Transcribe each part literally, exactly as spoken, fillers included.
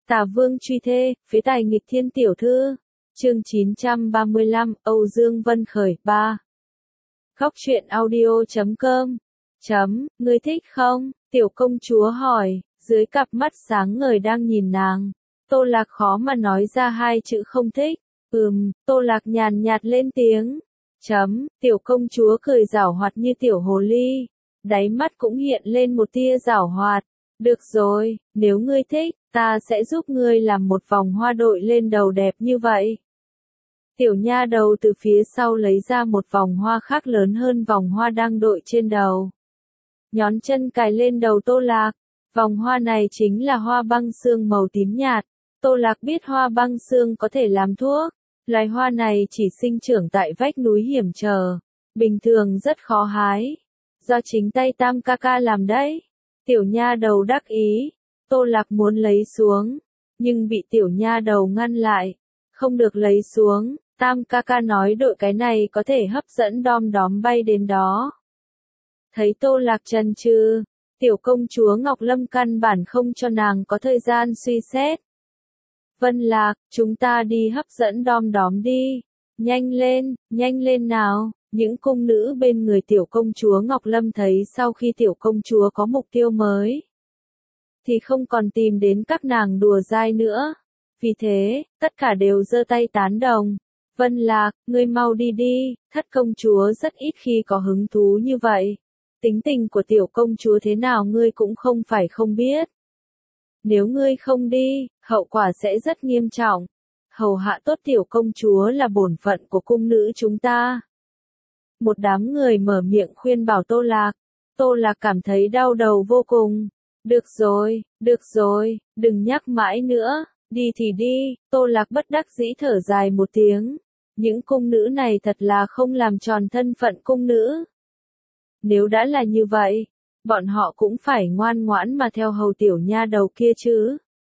Tả Vương truy thê, phế tài nghịch thiên tiểu thư. Chương chín trăm ba mươi lăm, Âu Dương Vân Khởi, ba. Khóc chuyện audio chấm com. Chấm, ngươi thích không? Tiểu công chúa hỏi, dưới cặp mắt sáng ngời đang nhìn nàng. Tô Lạc khó mà nói ra hai chữ không thích. Ừm, Tô Lạc nhàn nhạt lên tiếng. Chấm, tiểu công chúa cười giảo hoạt như tiểu hồ ly. Đáy mắt cũng hiện lên một tia giảo hoạt. Được rồi, nếu ngươi thích, ta sẽ giúp ngươi làm một vòng hoa đội lên đầu đẹp như vậy. Tiểu nha đầu từ phía sau lấy ra một vòng hoa khác lớn hơn vòng hoa đang đội trên đầu. Nhón chân cài lên đầu Tô Lạc. Vòng hoa này chính là hoa băng xương màu tím nhạt. Tô Lạc biết hoa băng xương có thể làm thuốc. Loài hoa này chỉ sinh trưởng tại vách núi hiểm trở. Bình thường rất khó hái. Do chính tay Tam ca ca làm đấy. Tiểu nha đầu đắc ý. Tô Lạc muốn lấy xuống. Nhưng bị tiểu nha đầu ngăn lại. Không được lấy xuống. Tam ca ca nói đội cái này có thể hấp dẫn đom đóm bay đến đó. Thấy Tô Lạc chần chừ, tiểu công chúa Ngọc Lâm căn bản không cho nàng có thời gian suy xét. Vân Lạc, chúng ta đi hấp dẫn đom đóm đi. Nhanh lên, nhanh lên nào. Những cung nữ bên người tiểu công chúa Ngọc Lâm thấy sau khi tiểu công chúa có mục tiêu mới, thì không còn tìm đến các nàng đùa dai nữa. Vì thế, tất cả đều giơ tay tán đồng. Vân Lạc, ngươi mau đi đi, thất công chúa rất ít khi có hứng thú như vậy. Tính tình của tiểu công chúa thế nào ngươi cũng không phải không biết. Nếu ngươi không đi, hậu quả sẽ rất nghiêm trọng. Hầu hạ tốt tiểu công chúa là bổn phận của cung nữ chúng ta. Một đám người mở miệng khuyên bảo Tô Lạc. Tô Lạc cảm thấy đau đầu vô cùng. Được rồi, được rồi, đừng nhắc mãi nữa, đi thì đi. Tô Lạc bất đắc dĩ thở dài một tiếng. Những cung nữ này thật là không làm tròn thân phận cung nữ. Nếu đã là như vậy, bọn họ cũng phải ngoan ngoãn mà theo hầu tiểu nha đầu kia chứ.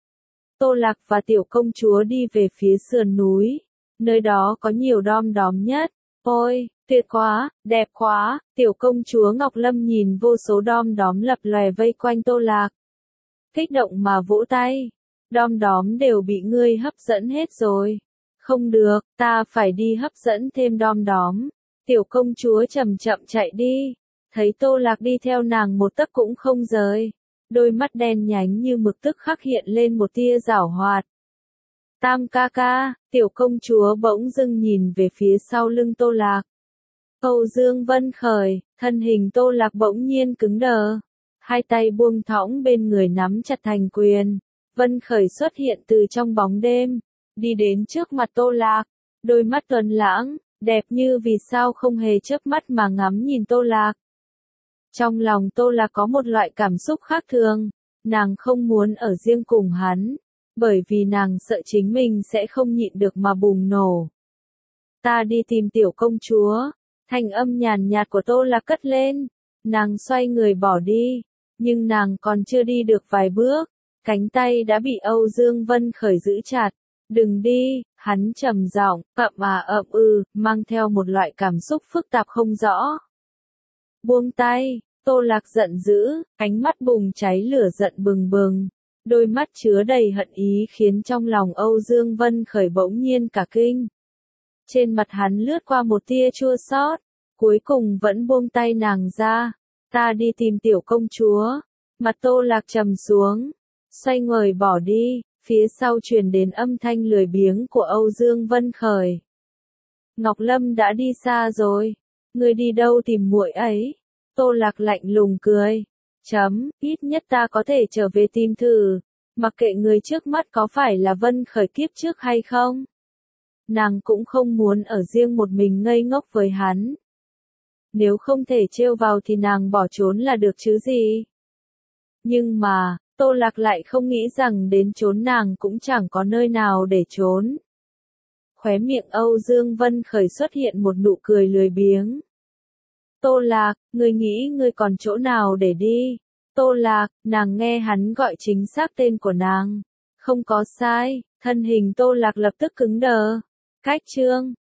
Tô Lạc và tiểu công chúa đi về phía sườn núi. Nơi đó có nhiều đom đóm nhất. Ôi, tuyệt quá, đẹp quá. Tiểu công chúa Ngọc Lâm nhìn vô số đom đóm lập lòe vây quanh Tô Lạc. Kích động mà vỗ tay. Đom đóm đều bị ngươi hấp dẫn hết rồi. Không được, ta phải đi hấp dẫn thêm đom đóm. Tiểu công chúa chậm chậm chạy đi. Thấy Tô Lạc đi theo nàng một tấc cũng không rời. Đôi mắt đen nhánh như mực tức khắc hiện lên một tia giảo hoạt. Tam ca ca, tiểu công chúa bỗng dưng nhìn về phía sau lưng Tô Lạc. Âu Dương Vân Khởi, thân hình Tô Lạc bỗng nhiên cứng đờ. Hai tay buông thõng bên người nắm chặt thành quyền. Vân Khởi xuất hiện từ trong bóng đêm. Đi đến trước mặt Tô Lạc. Đôi mắt tuấn lãng, đẹp như vì sao không hề chớp mắt mà ngắm nhìn Tô Lạc. Trong lòng Tô Lạc có một loại cảm xúc khác thường. Nàng không muốn ở riêng cùng hắn. Bởi vì nàng sợ chính mình sẽ không nhịn được mà bùng nổ. Ta đi tìm tiểu công chúa. Thanh âm nhàn nhạt của Tô Lạc cất lên. Nàng xoay người bỏ đi. Nhưng nàng còn chưa đi được vài bước. Cánh tay đã bị Âu Dương Vân Khởi giữ chặt. Đừng đi, hắn trầm giọng, ậm à ậm ư, mang theo một loại cảm xúc phức tạp không rõ. Buông tay, Tô Lạc giận dữ, ánh mắt bùng cháy lửa giận bừng bừng. Đôi mắt chứa đầy hận ý khiến trong lòng Âu Dương Vân Khởi bỗng nhiên cả kinh. Trên mặt hắn lướt qua một tia chua xót, cuối cùng vẫn buông tay nàng ra. Ta đi tìm tiểu công chúa. Mặt Tô Lạc trầm xuống, xoay người bỏ đi, phía sau truyền đến âm thanh lười biếng của Âu Dương Vân Khởi. Ngọc Lâm đã đi xa rồi, ngươi đi đâu tìm muội ấy? Tô Lạc lạnh lùng cười. Chấm, ít nhất ta có thể trở về tìm thử, mặc kệ người trước mắt có phải là Vân Khởi kiếp trước hay không. Nàng cũng không muốn ở riêng một mình ngây ngốc với hắn. Nếu không thể trêu vào thì nàng bỏ trốn là được chứ gì. Nhưng mà, Tô Lạc lại không nghĩ rằng đến trốn nàng cũng chẳng có nơi nào để trốn. Khóe miệng Âu Dương Vân Khởi xuất hiện một nụ cười lười biếng. Tô Lạc, ngươi nghĩ ngươi còn chỗ nào để đi? Tô Lạc, nàng nghe hắn gọi chính xác tên của nàng. Không có sai, thân hình Tô Lạc lập tức cứng đờ. Cách chương,